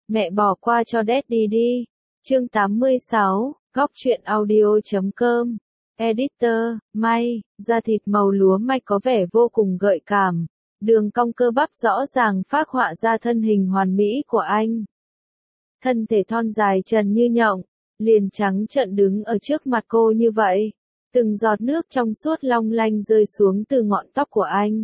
Mẹ bỏ qua cho Daddy đi. Chương 86, Góc truyện audio.com. Editor, May, da thịt màu lúa mạch có vẻ vô cùng gợi cảm. Đường cong cơ bắp rõ ràng phác họa ra thân hình hoàn mỹ của anh. Thân thể thon dài trần như nhộng, liền trắng trợn đứng ở trước mặt cô như vậy. Từng giọt nước trong suốt long lanh rơi xuống từ ngọn tóc của anh.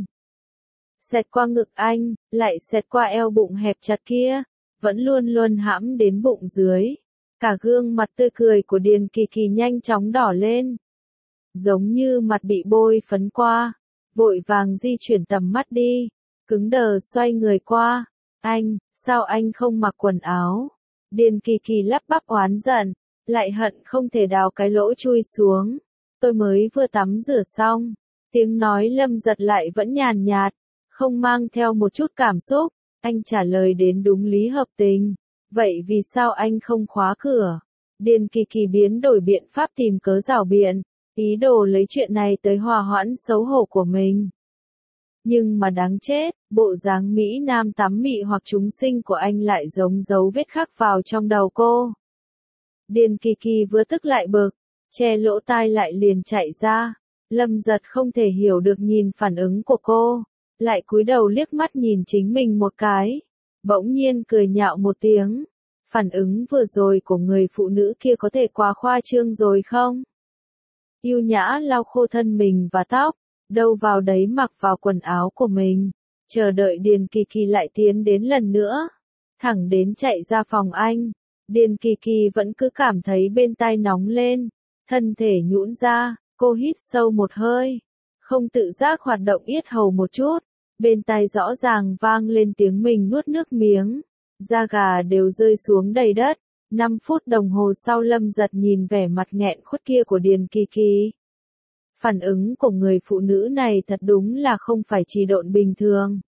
Xẹt qua ngực anh, lại xẹt qua eo bụng hẹp chặt kia, vẫn luôn luôn hãm đến bụng dưới. Cả gương mặt tươi cười của Điền Kỳ Kỳ nhanh chóng đỏ lên. Giống như mặt bị bôi phấn qua, vội vàng di chuyển tầm mắt đi, cứng đờ xoay người qua. Anh, sao anh không mặc quần áo? Điền Kỳ Kỳ lắp bắp oán giận, lại hận không thể đào cái lỗ chui xuống. Tôi mới vừa tắm rửa xong. Tiếng nói Lâm Giật lại vẫn nhàn nhạt, không mang theo một chút cảm xúc. Anh trả lời đến đúng lý hợp tình. Vậy vì sao anh không khóa cửa? Điền Kỳ Kỳ biến đổi biện pháp tìm cớ rảo biện, ý đồ lấy chuyện này tới hòa hoãn xấu hổ của mình. Nhưng mà đáng chết, bộ dáng Mỹ Nam tắm mị hoặc chúng sinh của anh lại giống dấu vết khắc vào trong đầu cô. Điền Kỳ Kỳ vừa tức lại bực, che lỗ tai lại liền chạy ra. Lâm Giật không thể hiểu được nhìn phản ứng của cô, lại cúi đầu liếc mắt nhìn chính mình một cái. Bỗng nhiên cười nhạo một tiếng. Phản ứng vừa rồi của người phụ nữ kia có thể quá khoa trương rồi không? Yêu nhã lau khô thân mình và tóc, đâu vào đấy mặc vào quần áo của mình, chờ đợi Điền Kỳ Kỳ lại tiến đến lần nữa, thẳng đến chạy ra phòng anh. Điền Kỳ Kỳ vẫn cứ cảm thấy bên tai nóng lên, thân thể nhũn ra, cô hít sâu một hơi, không tự giác hoạt động yết hầu một chút, bên tai rõ ràng vang lên tiếng mình nuốt nước miếng, da gà đều rơi xuống đầy đất. 5 phút đồng hồ sau Lâm Giật nhìn vẻ mặt nghẹn khuất kia của Điền Kỳ Kỳ. Phản ứng của người phụ nữ này thật đúng là không phải trì độn bình thường.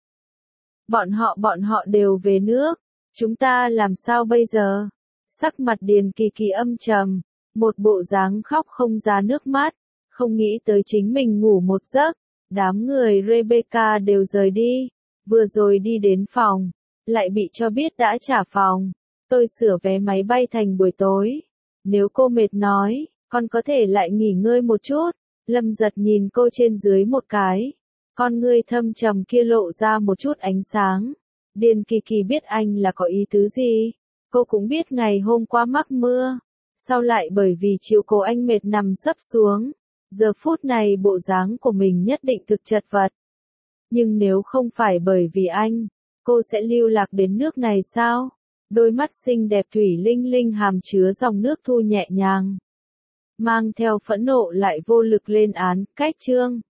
Bọn họ đều về nước, chúng ta làm sao bây giờ? Sắc mặt Điền Kỳ Kỳ âm trầm, một bộ dáng khóc không ra nước mắt, không nghĩ tới chính mình ngủ một giấc, đám người Rebecca đều rời đi, vừa rồi đi đến phòng, lại bị cho biết đã trả phòng. Tôi sửa vé máy bay thành buổi tối. Nếu cô mệt nói, con có thể lại nghỉ ngơi một chút. Lâm Giật nhìn cô trên dưới một cái. Con ngươi thâm trầm kia lộ ra một chút ánh sáng. Điền Kỳ Kỳ biết anh là có ý tứ gì. Cô cũng biết ngày hôm qua mắc mưa. Sau lại bởi vì chiều cố anh mệt nằm sấp xuống. Giờ phút này bộ dáng của mình nhất định thực chật vật. Nhưng nếu không phải bởi vì anh, cô sẽ lưu lạc đến nước này sao? Đôi mắt xinh đẹp thủy linh linh hàm chứa dòng nước thu nhẹ nhàng. Mang theo phẫn nộ lại vô lực lên án, cách chương.